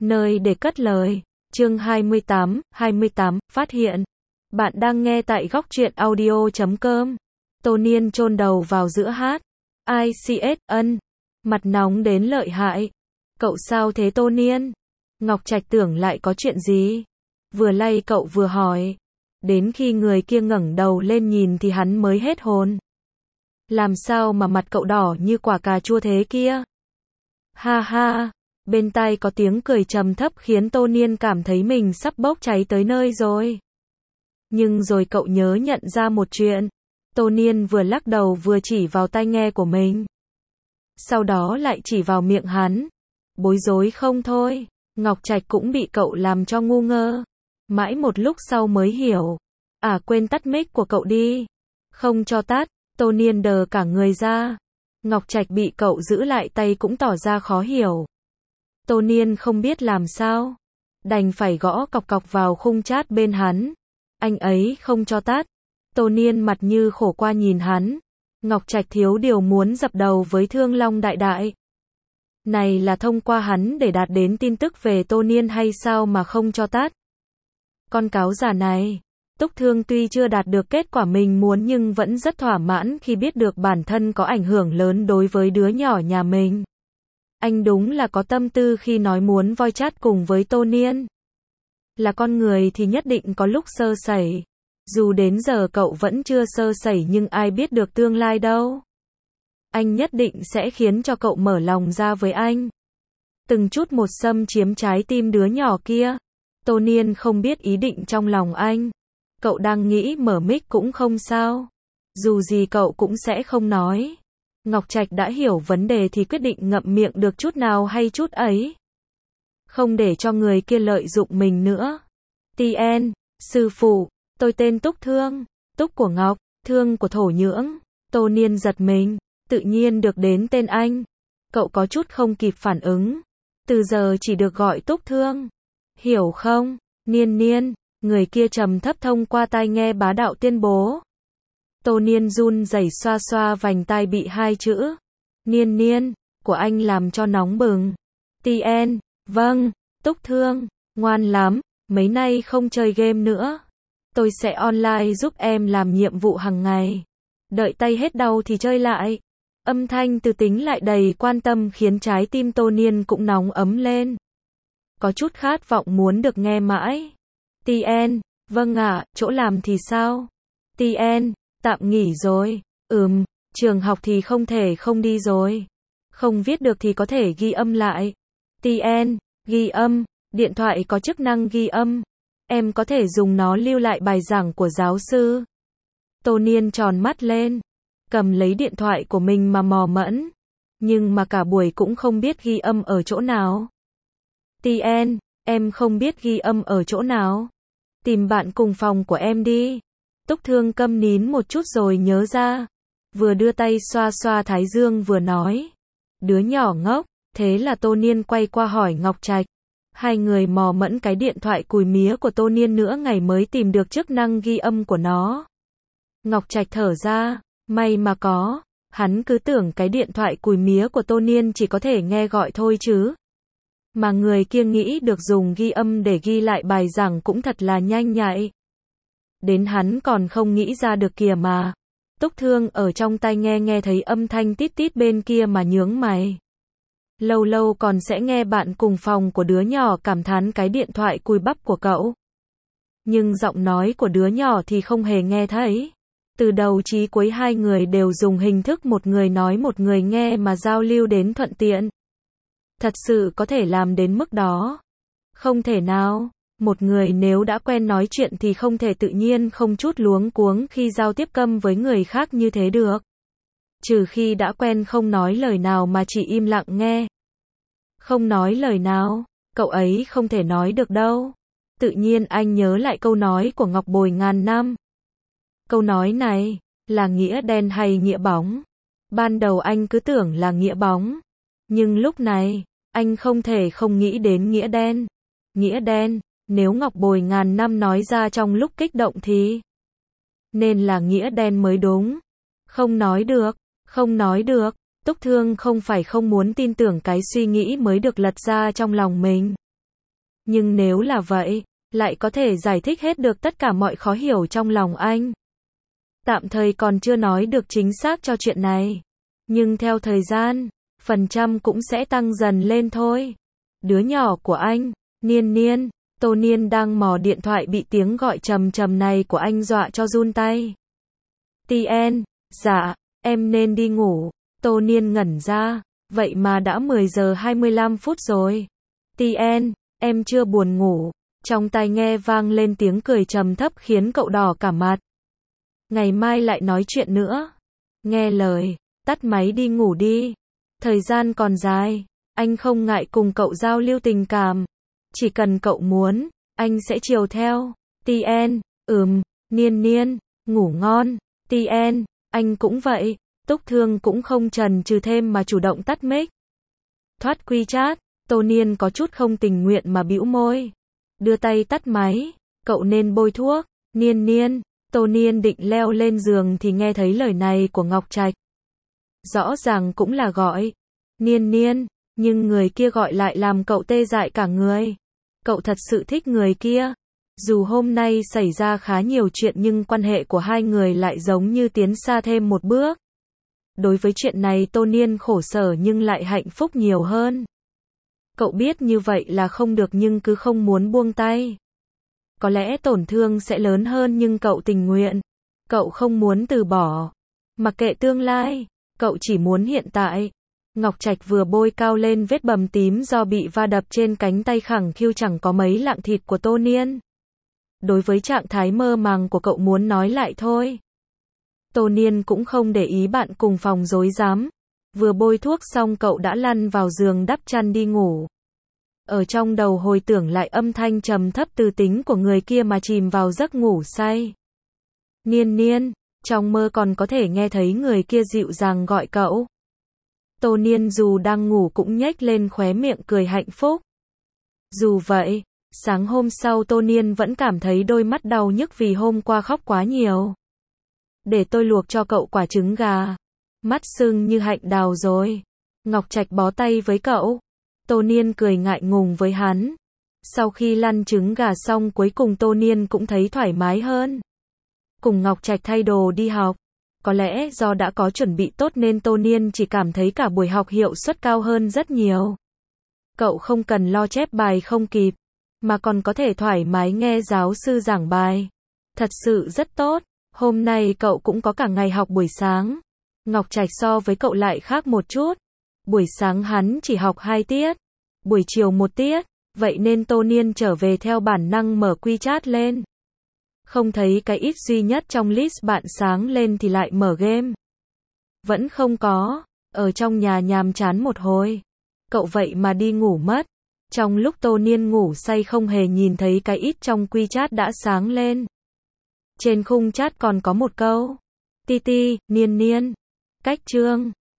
Nơi để cất lời. Chương 28, phát hiện. Bạn đang nghe tại góc truyện audio.com. Tô Niên chôn đầu vào giữa hát. ICS, mặt nóng đến lợi hại. Cậu sao thế Tô Niên? Ngọc Trạch tưởng lại có chuyện gì. Vừa lay cậu vừa hỏi. Đến khi người kia ngẩng đầu lên nhìn thì hắn mới hết hồn. Làm sao mà mặt cậu đỏ như quả cà chua thế kia? Ha ha. Bên tai có tiếng cười trầm thấp khiến Tô Niên cảm thấy mình sắp bốc cháy tới nơi rồi. Nhưng rồi cậu nhớ nhận ra một chuyện. Tô Niên vừa lắc đầu vừa chỉ vào tai nghe của mình. Sau đó lại chỉ vào miệng hắn. Bối rối không thôi. Ngọc Trạch cũng bị cậu làm cho ngu ngơ. Mãi một lúc sau mới hiểu. À quên tắt mic của cậu đi. Không cho tắt. Tô Niên đờ cả người ra. Ngọc Trạch bị cậu giữ lại tay cũng tỏ ra khó hiểu. Tô Niên không biết làm sao. Đành phải gõ cọc cọc vào khung chat bên hắn. Anh ấy không cho tắt. Tô Niên mặt như khổ qua nhìn hắn. Ngọc Trạch thiếu điều muốn dập đầu với Thương Long đại đại. Này là thông qua hắn để đạt đến tin tức về Tô Niên hay sao mà không cho tắt? Con cáo già này. Túc Thương tuy chưa đạt được kết quả mình muốn nhưng vẫn rất thỏa mãn khi biết được bản thân có ảnh hưởng lớn đối với đứa nhỏ nhà mình. Anh đúng là có tâm tư khi nói muốn voi chat cùng với Tô Niên. Là con người thì nhất định có lúc sơ sẩy. Dù đến giờ cậu vẫn chưa sơ sẩy nhưng ai biết được tương lai đâu. Anh nhất định sẽ khiến cho cậu mở lòng ra với anh. Từng chút một xâm chiếm trái tim đứa nhỏ kia. Tô Niên không biết ý định trong lòng anh. Cậu đang nghĩ mở mic cũng không sao. Dù gì cậu cũng sẽ không nói. Ngọc Trạch đã hiểu vấn đề thì quyết định ngậm miệng được chút nào hay chút ấy. Không để cho người kia lợi dụng mình nữa. TN, sư phụ, tôi tên Túc Thương. Túc của Ngọc, Thương của Thổ Nhưỡng. Tô Niên giật mình, tự nhiên được đến tên anh. Cậu có chút không kịp phản ứng. Từ giờ chỉ được gọi Túc Thương. Hiểu không? Niên, người kia trầm thấp thông qua tai nghe bá đạo tuyên bố. Tô Niên run rẩy xoa xoa vành tai bị hai chữ Niên của anh làm cho nóng bừng. TN, vâng, Túc Thương, ngoan lắm, mấy nay không chơi game nữa. Tôi sẽ online giúp em làm nhiệm vụ hàng ngày. Đợi tay hết đau thì chơi lại. Âm thanh từ tính lại đầy quan tâm khiến trái tim Tô Niên cũng nóng ấm lên. Có chút khát vọng muốn được nghe mãi. TN, vâng ạ, chỗ làm thì sao? TN, tạm nghỉ rồi. Trường học thì không thể không đi rồi. Không viết được thì có thể ghi âm lại. TN, ghi âm, điện thoại có chức năng ghi âm. Em có thể dùng nó lưu lại bài giảng của giáo sư. Tô Niên tròn mắt lên. Cầm lấy điện thoại của mình mà mò mẫm. Nhưng mà cả buổi cũng không biết ghi âm ở chỗ nào. TN, em không biết ghi âm ở chỗ nào. Tìm bạn cùng phòng của em đi. Túc Thương câm nín một chút rồi nhớ ra. Vừa đưa tay xoa xoa thái dương vừa nói. Đứa nhỏ ngốc. Thế là Tô Niên quay qua hỏi Ngọc Trạch. Hai người mò mẫm cái điện thoại cùi mía của Tô Niên nữa ngày mới tìm được chức năng ghi âm của nó. Ngọc Trạch thở ra. May mà có. Hắn cứ tưởng cái điện thoại cùi mía của Tô Niên chỉ có thể nghe gọi thôi chứ. Mà người kia nghĩ được dùng ghi âm để ghi lại bài giảng cũng thật là nhanh nhạy. Đến hắn còn không nghĩ ra được kìa mà. Túc Thương ở trong tai nghe thấy âm thanh tít tít bên kia mà nhướng mày. Lâu lâu còn sẽ nghe bạn cùng phòng của đứa nhỏ cảm thán cái điện thoại cùi bắp của cậu. Nhưng giọng nói của đứa nhỏ thì không hề nghe thấy. Từ đầu chí cuối hai người đều dùng hình thức một người nói một người nghe mà giao lưu đến thuận tiện. Thật sự có thể làm đến mức đó? Không thể nào. Một người nếu đã quen nói chuyện thì không thể tự nhiên không chút luống cuống khi giao tiếp câm với người khác như thế được. Trừ khi đã quen không nói lời nào mà chỉ im lặng nghe. Không nói lời nào, cậu ấy không thể nói được đâu. Tự nhiên anh nhớ lại câu nói của Ngọc Bồi ngàn năm. Câu nói này, là nghĩa đen hay nghĩa bóng? Ban đầu anh cứ tưởng là nghĩa bóng. Nhưng lúc này, anh không thể không nghĩ đến nghĩa đen. Nghĩa đen, nếu Ngọc Bồi ngàn năm nói ra trong lúc kích động thì nên là nghĩa đen mới đúng. Không nói được. Túc Thương không phải không muốn tin tưởng cái suy nghĩ mới được lật ra trong lòng mình. Nhưng nếu là vậy, lại có thể giải thích hết được tất cả mọi khó hiểu trong lòng anh. Tạm thời còn chưa nói được chính xác cho chuyện này. Nhưng theo thời gian, phần trăm cũng sẽ tăng dần lên thôi. Đứa nhỏ của anh, Niên Niên. Tô Niên đang mò điện thoại bị tiếng gọi trầm trầm này của anh dọa cho run tay. TN, dạ, em nên đi ngủ. Tô Niên ngẩn ra, vậy mà đã 10 giờ 25 phút rồi. TN, em chưa buồn ngủ. Trong tai nghe vang lên tiếng cười trầm thấp khiến cậu đỏ cả mặt. Ngày mai lại nói chuyện nữa. Nghe lời, tắt máy đi ngủ đi. Thời gian còn dài, anh không ngại cùng cậu giao lưu tình cảm. Chỉ cần cậu muốn, anh sẽ chiều theo. TN, Niên Niên, ngủ ngon. TN, anh cũng vậy. Túc Thương cũng không chần chừ thêm mà chủ động tắt mic. Thoát WeChat, Tô Niên có chút không tình nguyện mà bĩu môi. Đưa tay tắt máy, cậu nên bôi thuốc. Niên Niên, Tô Niên định leo lên giường thì nghe thấy lời này của Ngọc Trạch. Rõ ràng cũng là gọi Niên Niên, nhưng người kia gọi lại làm cậu tê dại cả người. Cậu thật sự thích người kia. Dù hôm nay xảy ra khá nhiều chuyện nhưng quan hệ của hai người lại giống như tiến xa thêm một bước. Đối với chuyện này Tô Niên khổ sở nhưng lại hạnh phúc nhiều hơn. Cậu biết như vậy là không được nhưng cứ không muốn buông tay. Có lẽ tổn thương sẽ lớn hơn nhưng cậu tình nguyện. Cậu không muốn từ bỏ. Mặc kệ tương lai, cậu chỉ muốn hiện tại. Ngọc Trạch vừa bôi cao lên vết bầm tím do bị va đập trên cánh tay khẳng khiu chẳng có mấy lạng thịt của Tô Niên. Đối với trạng thái mơ màng của cậu muốn nói lại thôi. Tô Niên cũng không để ý bạn cùng phòng rối rắm. Vừa bôi thuốc xong cậu đã lăn vào giường đắp chăn đi ngủ. Ở trong đầu hồi tưởng lại âm thanh trầm thấp từ tính của người kia mà chìm vào giấc ngủ say. Niên Niên, trong mơ còn có thể nghe thấy người kia dịu dàng gọi cậu. Tô Niên dù đang ngủ cũng nhếch lên khóe miệng cười hạnh phúc. Dù vậy, sáng hôm sau Tô Niên vẫn cảm thấy đôi mắt đau nhức vì hôm qua khóc quá nhiều. Để tôi luộc cho cậu quả trứng gà. Mắt sưng như hạnh đào rồi. Ngọc Trạch bó tay với cậu. Tô Niên cười ngại ngùng với hắn. Sau khi lăn trứng gà xong cuối cùng Tô Niên cũng thấy thoải mái hơn. Cùng Ngọc Trạch thay đồ đi học. Có lẽ do đã có chuẩn bị tốt nên Tô Niên chỉ cảm thấy cả buổi học hiệu suất cao hơn rất nhiều. Cậu không cần lo chép bài không kịp, mà còn có thể thoải mái nghe giáo sư giảng bài. Thật sự rất tốt. Hôm nay cậu cũng có cả ngày học buổi sáng. Ngọc Trạch so với cậu lại khác một chút. Buổi sáng hắn chỉ học 2 tiết, buổi chiều 1 tiết, vậy nên Tô Niên trở về theo bản năng mở WeChat lên. Không thấy cái ít duy nhất trong list bạn sáng lên thì lại mở game. Vẫn không có, ở trong nhà nhàm chán một hồi. Cậu vậy mà đi ngủ mất. Trong lúc Tô Niên ngủ say không hề nhìn thấy cái ít trong WeChat đã sáng lên. Trên khung chat còn có một câu. Titi, Niên Niên. Cách chương.